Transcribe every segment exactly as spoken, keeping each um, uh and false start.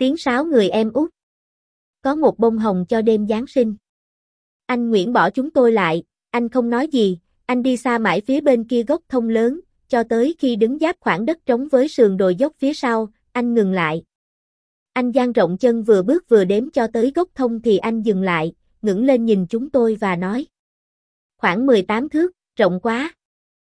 Tiếng sáo người em út. Có một bông hồng cho đêm Giáng sinh. Anh Nguyễn bỏ chúng tôi lại, anh không nói gì, anh đi xa mãi phía bên kia gốc thông lớn, cho tới khi đứng giáp khoảng đất trống với sườn đồi dốc phía sau, anh ngừng lại. Anh dang rộng chân vừa bước vừa đếm cho tới gốc thông thì anh dừng lại, ngẩng lên nhìn chúng tôi và nói. Khoảng mười tám thước, rộng quá.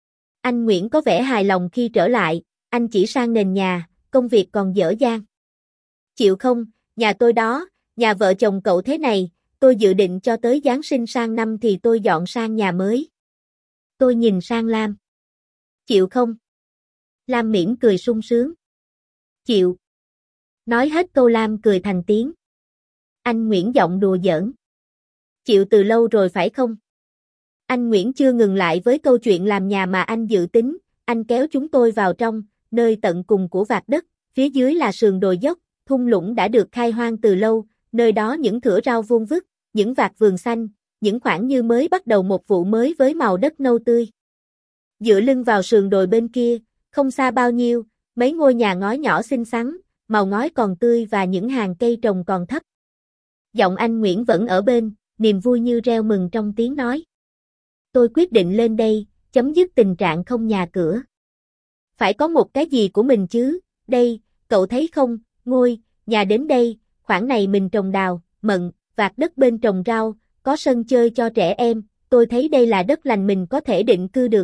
Anh Nguyễn có vẻ hài lòng khi trở lại, anh chỉ sang nền nhà, công việc còn dở dang. Chịu không, nhà tôi đó, nhà vợ chồng cậu thế này, tôi dự định cho tới Giáng sinh sang năm thì tôi dọn sang nhà mới. Tôi nhìn sang Lam. Chịu không? Lam mỉm cười sung sướng. Chịu. Nói hết câu Lam cười thành tiếng. Anh Nguyễn giọng đùa giỡn. Chịu từ lâu rồi phải không? Anh Nguyễn chưa ngừng lại với câu chuyện làm nhà mà anh dự tính, anh kéo chúng tôi vào trong, nơi tận cùng của vạt đất, phía dưới là sườn đồi dốc, thung lũng đã được khai hoang từ lâu, nơi đó những thửa rau vuông vức, những vạt vườn xanh, những khoảng như mới bắt đầu một vụ mới với màu đất nâu tươi. Dựa lưng vào sườn đồi bên kia, không xa bao nhiêu, mấy ngôi nhà ngói nhỏ xinh xắn, màu ngói còn tươi và những hàng cây trồng còn thấp. Giọng anh Nguyễn vẫn ở bên, niềm vui như reo mừng trong tiếng nói. Tôi quyết định lên đây, chấm dứt tình trạng không nhà cửa. Phải có một cái gì của mình chứ, đây, cậu thấy không, ngôi, nhà đến đây, khoảng này mình trồng đào, mận, vạt đất bên trồng rau, có sân chơi cho trẻ em, tôi thấy đây là đất lành mình có thể định cư được.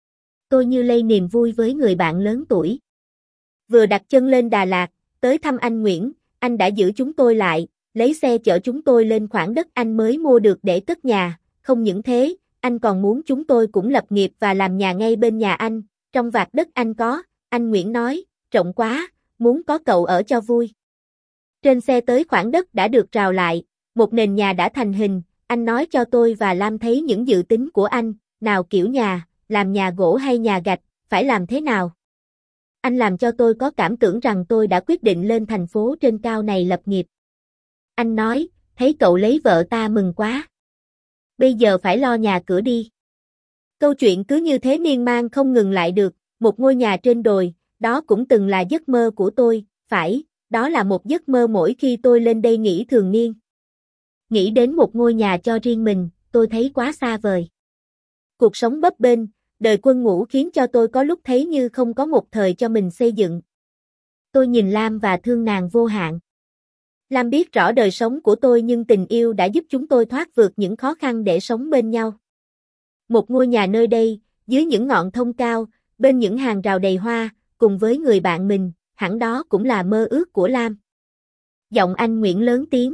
Tôi như lây niềm vui với người bạn lớn tuổi. Vừa đặt chân lên Đà Lạt, tới thăm anh Nguyễn, anh đã giữ chúng tôi lại, lấy xe chở chúng tôi lên khoảng đất anh mới mua được để cất nhà, không những thế, anh còn muốn chúng tôi cũng lập nghiệp và làm nhà ngay bên nhà anh, trong vạt đất anh có, anh Nguyễn nói, rộng quá, muốn có cậu ở cho vui. Trên xe tới khoảng đất đã được rào lại, một nền nhà đã thành hình, anh nói cho tôi và Lam thấy những dự tính của anh, nào kiểu nhà, làm nhà gỗ hay nhà gạch, phải làm thế nào. Anh làm cho tôi có cảm tưởng rằng tôi đã quyết định lên thành phố trên cao này lập nghiệp. Anh nói, thấy cậu lấy vợ ta mừng quá. Bây giờ phải lo nhà cửa đi. Câu chuyện cứ như thế miên man không ngừng lại được, một ngôi nhà trên đồi, đó cũng từng là giấc mơ của tôi, phải, đó là một giấc mơ mỗi khi tôi lên đây nghỉ thường niên. Nghĩ đến một ngôi nhà cho riêng mình, tôi thấy quá xa vời. Cuộc sống bấp bênh, đời quân ngũ khiến cho tôi có lúc thấy như không có một thời cho mình xây dựng. Tôi nhìn Lam và thương nàng vô hạn. Lam biết rõ đời sống của tôi nhưng tình yêu đã giúp chúng tôi thoát vượt những khó khăn để sống bên nhau. Một ngôi nhà nơi đây, dưới những ngọn thông cao, bên những hàng rào đầy hoa, cùng với người bạn mình, hẳn đó cũng là mơ ước của Lam. Giọng anh Nguyễn lớn tiếng.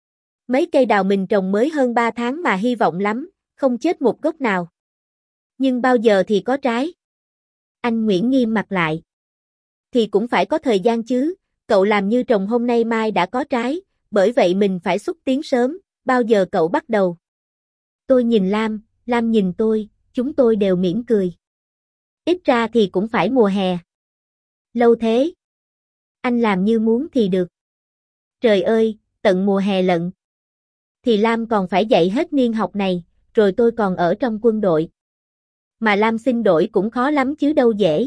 Mấy cây đào mình trồng mới hơn ba tháng mà hy vọng lắm, không chết một gốc nào. Nhưng bao giờ thì có trái? Anh Nguyễn nghiêm mặt lại. Thì cũng phải có thời gian chứ, cậu làm như trồng hôm nay mai đã có trái, bởi vậy mình phải xúc tiến sớm, bao giờ cậu bắt đầu? Tôi nhìn Lam, Lam nhìn tôi, chúng tôi đều mỉm cười. Ít ra thì cũng phải mùa hè. Lâu thế. Anh làm như muốn thì được. Trời ơi, tận mùa hè lận. Thì Lam còn phải dạy hết niên học này, rồi tôi còn ở trong quân đội. Mà Lam xin đổi cũng khó lắm chứ đâu dễ.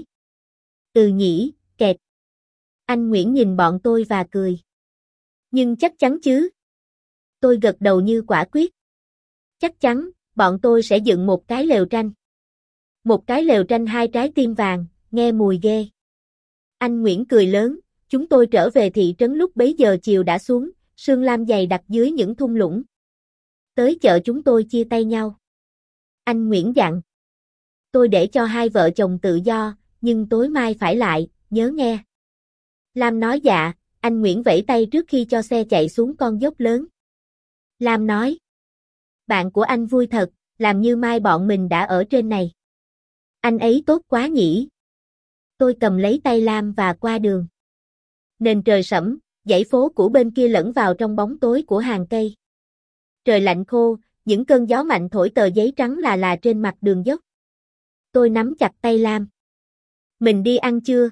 Ừ nhỉ, kẹt. Anh Nguyễn nhìn bọn tôi và cười. Nhưng chắc chắn chứ. Tôi gật đầu như quả quyết. Chắc chắn, bọn tôi sẽ dựng một cái lều tranh. Một cái lều tranh hai trái tim vàng, nghe mùi ghê. Anh Nguyễn cười lớn, chúng tôi trở về thị trấn lúc bấy giờ chiều đã xuống, sương lam dày đặc dưới những thung lũng. Tới chợ chúng tôi chia tay nhau. Anh Nguyễn dặn. Tôi để cho hai vợ chồng tự do, nhưng tối mai phải lại, nhớ nghe. Lam nói dạ, anh Nguyễn vẫy tay trước khi cho xe chạy xuống con dốc lớn. Lam nói. Bạn của anh vui thật, làm như mai bọn mình đã ở trên này. Anh ấy tốt quá nhỉ. Tôi cầm lấy tay Lam và qua đường. Nền trời sẫm, dãy phố cũ bên kia lẫn vào trong bóng tối của hàng cây. Trời lạnh khô, những cơn gió mạnh thổi tờ giấy trắng là là trên mặt đường dốc. Tôi nắm chặt tay Lam. Mình đi ăn chưa?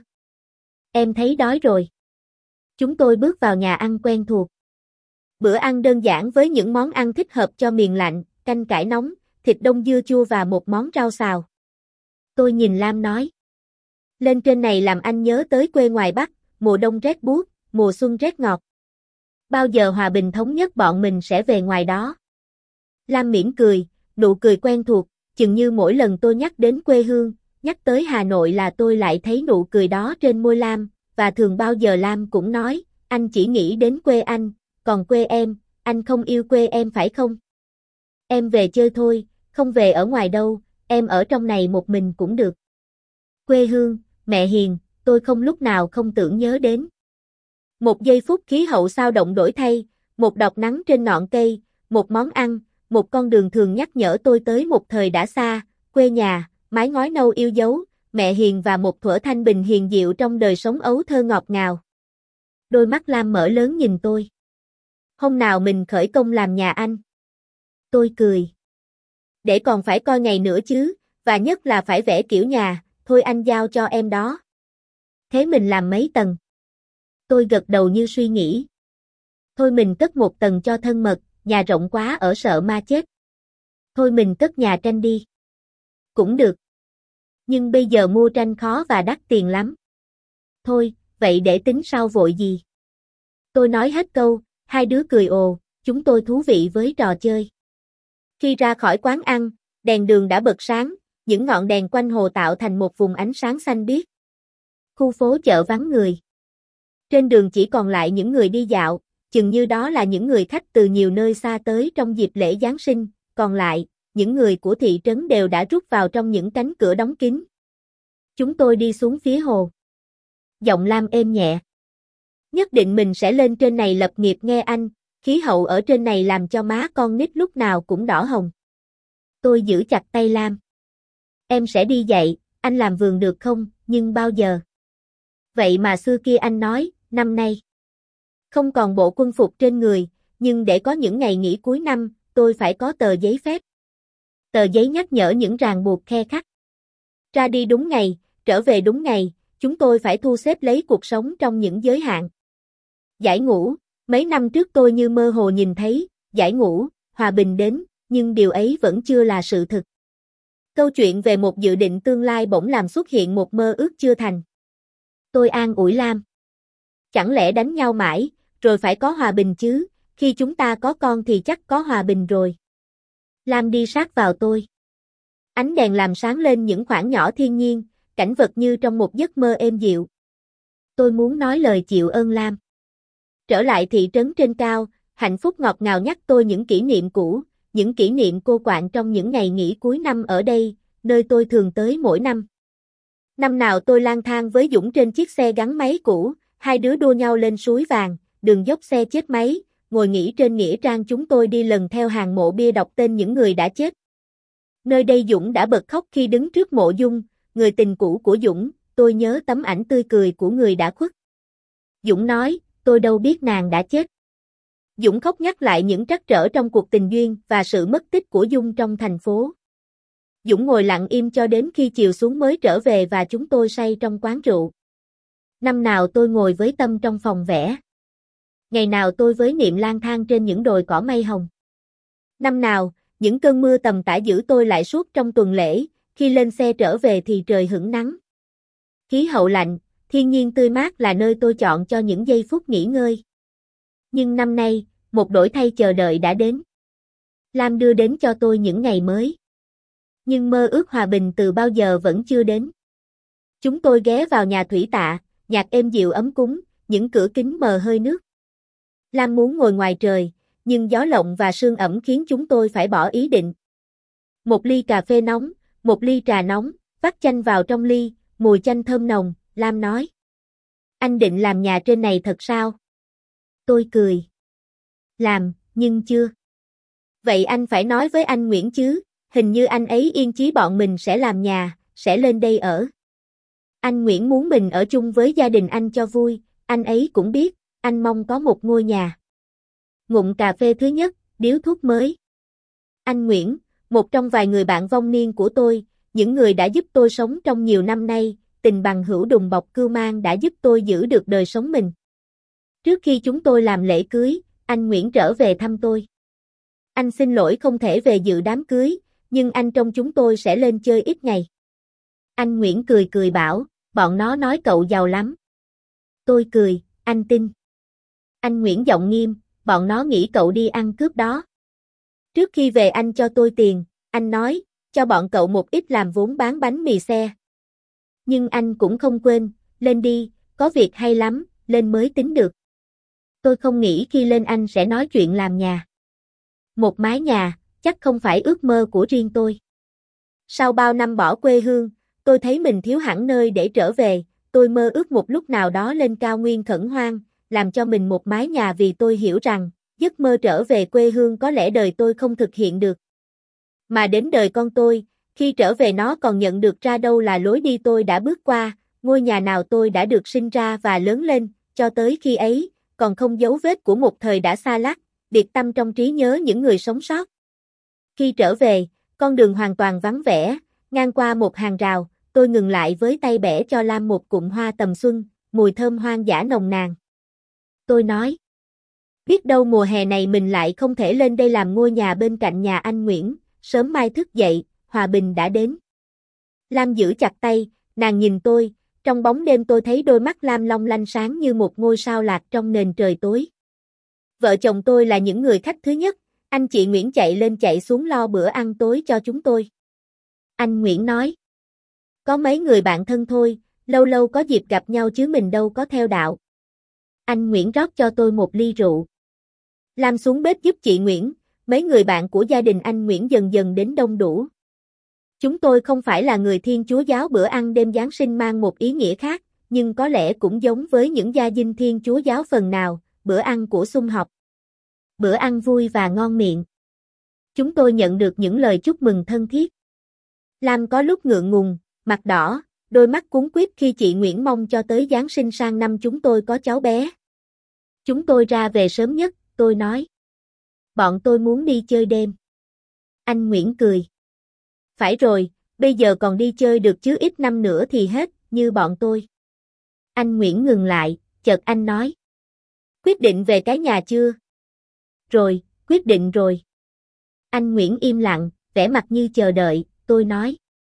Em thấy đói rồi. Chúng tôi bước vào nhà ăn quen thuộc. Bữa ăn đơn giản với những món ăn thích hợp cho miền lạnh, canh cải nóng, thịt đông dưa chua và một món rau xào. Tôi nhìn Lam nói. Lên trên này làm anh nhớ tới quê ngoài Bắc, mùa đông rét buốt, mùa xuân rét ngọt. Bao giờ hòa bình thống nhất bọn mình sẽ về ngoài đó. Lam mỉm cười, nụ cười quen thuộc, chừng như mỗi lần tôi nhắc đến quê hương, nhắc tới Hà Nội là tôi lại thấy nụ cười đó trên môi Lam, và thường bao giờ Lam cũng nói, anh chỉ nghĩ đến quê anh, còn quê em, anh không yêu quê em phải không? Em về chơi thôi, không về ở ngoài đâu, em ở trong này một mình cũng được. Quê hương, mẹ hiền, tôi không lúc nào không tưởng nhớ đến. Một giây phút khí hậu sao động đổi thay, một đọt nắng trên ngọn cây, một món ăn, một con đường thường nhắc nhở tôi tới một thời đã xa, quê nhà, mái ngói nâu yêu dấu, mẹ hiền và một thuở thanh bình hiền diệu trong đời sống ấu thơ ngọt ngào. Đôi mắt Lam mở lớn nhìn tôi. Hôm nào mình khởi công làm nhà anh? Tôi cười. Để còn phải coi ngày nữa chứ, và nhất là phải vẽ kiểu nhà, thôi anh giao cho em đó. Thế mình làm mấy tầng? Tôi gật đầu như suy nghĩ. Thôi mình cất một tầng cho thân mật, nhà rộng quá ở sợ ma chết. Thôi mình cất nhà tranh đi. Cũng được. Nhưng bây giờ mua tranh khó và đắt tiền lắm. Thôi, vậy để tính sau vội gì. Tôi nói hết câu, hai đứa cười ồ, chúng tôi thú vị với trò chơi. Khi ra khỏi quán ăn, đèn đường đã bật sáng, những ngọn đèn quanh hồ tạo thành một vùng ánh sáng xanh biếc. Khu phố chợ vắng người. Trên đường chỉ còn lại những người đi dạo, chừng như đó là những người khách từ nhiều nơi xa tới trong dịp lễ Giáng sinh, còn lại, những người của thị trấn đều đã rút vào trong những cánh cửa đóng kín. Chúng tôi đi xuống phía hồ. Giọng Lam êm nhẹ. Nhất định mình sẽ lên trên này lập nghiệp nghe anh, khí hậu ở trên này làm cho má con nít lúc nào cũng đỏ hồng. Tôi giữ chặt tay Lam. Em sẽ đi dạy, anh làm vườn được không, nhưng bao giờ? Vậy mà xưa kia anh nói, năm nay. Không còn bộ quân phục trên người, nhưng để có những ngày nghỉ cuối năm, tôi phải có tờ giấy phép. Tờ giấy nhắc nhở những ràng buộc khe khắt. Ra đi đúng ngày, trở về đúng ngày, chúng tôi phải thu xếp lấy cuộc sống trong những giới hạn. Giải ngũ, mấy năm trước tôi như mơ hồ nhìn thấy, giải ngũ, hòa bình đến, nhưng điều ấy vẫn chưa là sự thực. Câu chuyện về một dự định tương lai bỗng làm xuất hiện một mơ ước chưa thành. Tôi an ủi Lam. Chẳng lẽ đánh nhau mãi, rồi phải có hòa bình chứ, khi chúng ta có con thì chắc có hòa bình rồi. Lam đi sát vào tôi. Ánh đèn làm sáng lên những khoảng nhỏ thiên nhiên, cảnh vật như trong một giấc mơ êm dịu. Tôi muốn nói lời chịu ơn Lam. Trở lại thị trấn trên cao, hạnh phúc ngọt ngào nhắc tôi những kỷ niệm cũ, những kỷ niệm cô quạnh trong những ngày nghỉ cuối năm ở đây, nơi tôi thường tới mỗi năm. Năm nào tôi lang thang với Dũng trên chiếc xe gắn máy cũ, hai đứa đua nhau lên suối vàng, đường dốc xe chết máy, ngồi nghỉ trên nghĩa trang chúng tôi đi lần theo hàng mộ bia đọc tên những người đã chết. Nơi đây Dũng đã bật khóc khi đứng trước mộ Dung, người tình cũ của Dũng, tôi nhớ tấm ảnh tươi cười của người đã khuất. Dũng nói, tôi đâu biết nàng đã chết. Dũng khóc nhắc lại những trắc trở trong cuộc tình duyên và sự mất tích của Dung trong thành phố. Dũng ngồi lặng im cho đến khi chiều xuống mới trở về và chúng tôi say trong quán rượu. Năm nào tôi ngồi với Tâm trong phòng vẽ. Ngày nào tôi với Niệm lang thang trên những đồi cỏ mây hồng. Năm nào, những cơn mưa tầm tã giữ tôi lại suốt trong tuần lễ, khi lên xe trở về thì trời hửng nắng. Khí hậu lạnh, thiên nhiên tươi mát là nơi tôi chọn cho những giây phút nghỉ ngơi. Nhưng năm nay, một đổi thay chờ đợi đã đến. Lam đưa đến cho tôi những ngày mới. Nhưng mơ ước hòa bình từ bao giờ vẫn chưa đến. Chúng tôi ghé vào nhà thủy tạ, nhạc êm dịu ấm cúng, những cửa kính mờ hơi nước. Lam muốn ngồi ngoài trời, nhưng gió lộng và sương ẩm khiến chúng tôi phải bỏ ý định. Một ly cà phê nóng, một ly trà nóng, vắt chanh vào trong ly, mùi chanh thơm nồng, Lam nói. Anh định làm nhà trên này thật sao? Tôi cười. Làm, nhưng chưa. Vậy anh phải nói với anh Nguyễn chứ, hình như anh ấy yên chí bọn mình sẽ làm nhà, sẽ lên đây ở. Anh Nguyễn muốn mình ở chung với gia đình anh cho vui, anh ấy cũng biết, anh mong có một ngôi nhà. Ngụm cà phê thứ nhất, điếu thuốc mới. Anh Nguyễn, một trong vài người bạn vong niên của tôi, những người đã giúp tôi sống trong nhiều năm nay, tình bằng hữu đùm bọc cưu mang đã giúp tôi giữ được đời sống mình. Trước khi chúng tôi làm lễ cưới, anh Nguyễn trở về thăm tôi. Anh xin lỗi không thể về dự đám cưới, nhưng anh trông chúng tôi sẽ lên chơi ít ngày. Anh Nguyễn cười cười bảo, bọn nó nói cậu giàu lắm. Tôi cười, anh tin. Anh Nguyễn giọng nghiêm, bọn nó nghĩ cậu đi ăn cướp đó. Trước khi về anh cho tôi tiền, anh nói, cho bọn cậu một ít làm vốn bán bánh mì xe. Nhưng anh cũng không quên, lên đi, có việc hay lắm, lên mới tính được. Tôi không nghĩ khi lên anh sẽ nói chuyện làm nhà. Một mái nhà, chắc không phải ước mơ của riêng tôi. Sau bao năm bỏ quê hương, tôi thấy mình thiếu hẳn nơi để trở về, tôi mơ ước một lúc nào đó lên cao nguyên khẩn hoang, làm cho mình một mái nhà vì tôi hiểu rằng, giấc mơ trở về quê hương có lẽ đời tôi không thực hiện được. Mà đến đời con tôi, khi trở về nó còn nhận được ra đâu là lối đi tôi đã bước qua, ngôi nhà nào tôi đã được sinh ra và lớn lên, cho tới khi ấy, còn không dấu vết của một thời đã xa lắc, biệt tâm trong trí nhớ những người sống sót. Khi trở về, con đường hoàn toàn vắng vẻ, ngang qua một hàng rào, tôi ngừng lại với tay bẻ cho Lam một cụm hoa tầm xuân, mùi thơm hoang dã nồng nàn. Tôi nói, biết đâu mùa hè này mình lại không thể lên đây làm ngôi nhà bên cạnh nhà anh Nguyễn, sớm mai thức dậy, hòa bình đã đến. Lam giữ chặt tay, nàng nhìn tôi, trong bóng đêm tôi thấy đôi mắt Lam long lanh sáng như một ngôi sao lạc trong nền trời tối. Vợ chồng tôi là những người khách thứ nhất, anh chị Nguyễn chạy lên chạy xuống lo bữa ăn tối cho chúng tôi. Anh Nguyễn nói, có mấy người bạn thân thôi, lâu lâu có dịp gặp nhau chứ mình đâu có theo đạo. Anh Nguyễn rót cho tôi một ly rượu. Lam xuống bếp giúp chị Nguyễn, mấy người bạn của gia đình anh Nguyễn dần dần đến đông đủ. Chúng tôi không phải là người Thiên Chúa giáo, bữa ăn đêm Giáng sinh mang một ý nghĩa khác, nhưng có lẽ cũng giống với những gia dinh Thiên Chúa giáo phần nào, bữa ăn của sum họp. Bữa ăn vui và ngon miệng. Chúng tôi nhận được những lời chúc mừng thân thiết. Lam có lúc ngượng ngùng, mặt đỏ, đôi mắt cuống quýt khi chị Nguyễn mong cho tới Giáng sinh sang năm chúng tôi có cháu bé. Chúng tôi ra về sớm nhất, tôi nói. Bọn tôi muốn đi chơi đêm. Anh Nguyễn cười. Phải rồi, bây giờ còn đi chơi được chứ ít năm nữa thì hết, như bọn tôi. Anh Nguyễn ngừng lại, chợt anh nói. Quyết định về cái nhà chưa? Rồi, quyết định rồi. Anh Nguyễn im lặng, vẻ mặt như chờ đợi, tôi nói.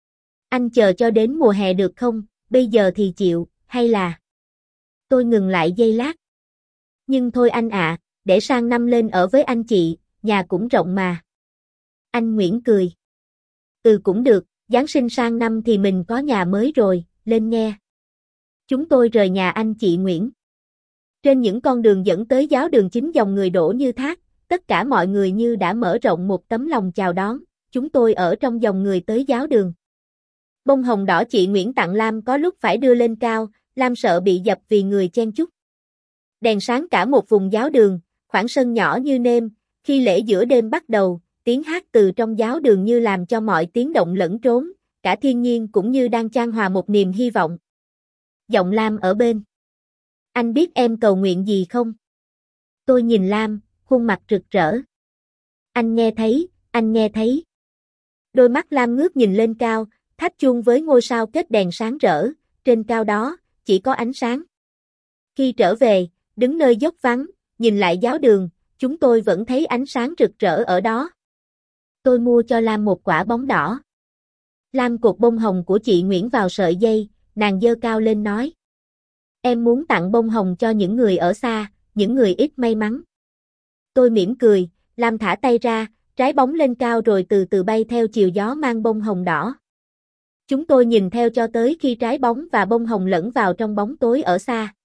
Anh chờ cho đến mùa hè được không, bây giờ thì chịu, hay là... Tôi ngừng lại giây lát. Nhưng thôi anh ạ, để sang năm lên ở với anh chị, nhà cũng rộng mà. Anh Nguyễn cười. Ừ cũng được, Giáng sinh sang năm thì mình có nhà mới rồi, lên nghe. Chúng tôi rời nhà anh chị Nguyễn. Trên những con đường dẫn tới giáo đường chính dòng người đổ như thác, tất cả mọi người như đã mở rộng một tấm lòng chào đón, chúng tôi ở trong dòng người tới giáo đường. Bông hồng đỏ chị Nguyễn tặng Lam có lúc phải đưa lên cao, Lam sợ bị dập vì người chen chúc. Đèn sáng cả một vùng giáo đường, khoảng sân nhỏ như nêm, khi lễ giữa đêm bắt đầu, tiếng hát từ trong giáo đường như làm cho mọi tiếng động lẫn trốn, cả thiên nhiên cũng như đang chan hòa một niềm hy vọng. Giọng Lam ở bên. Anh biết em cầu nguyện gì không? Tôi nhìn Lam, khuôn mặt rực rỡ. Anh nghe thấy, anh nghe thấy. Đôi mắt Lam ngước nhìn lên cao, tháp chuông với ngôi sao kết đèn sáng rỡ, trên cao đó, chỉ có ánh sáng. Khi trở về, đứng nơi dốc vắng, nhìn lại giáo đường, chúng tôi vẫn thấy ánh sáng rực rỡ ở đó. Tôi mua cho Lam một quả bóng đỏ. Lam cột bông hồng của chị Nguyễn vào sợi dây, nàng giơ cao lên nói. Em muốn tặng bông hồng cho những người ở xa, những người ít may mắn. Tôi mỉm cười, Lam thả tay ra, trái bóng lên cao rồi từ từ bay theo chiều gió mang bông hồng đỏ. Chúng tôi nhìn theo cho tới khi trái bóng và bông hồng lẫn vào trong bóng tối ở xa.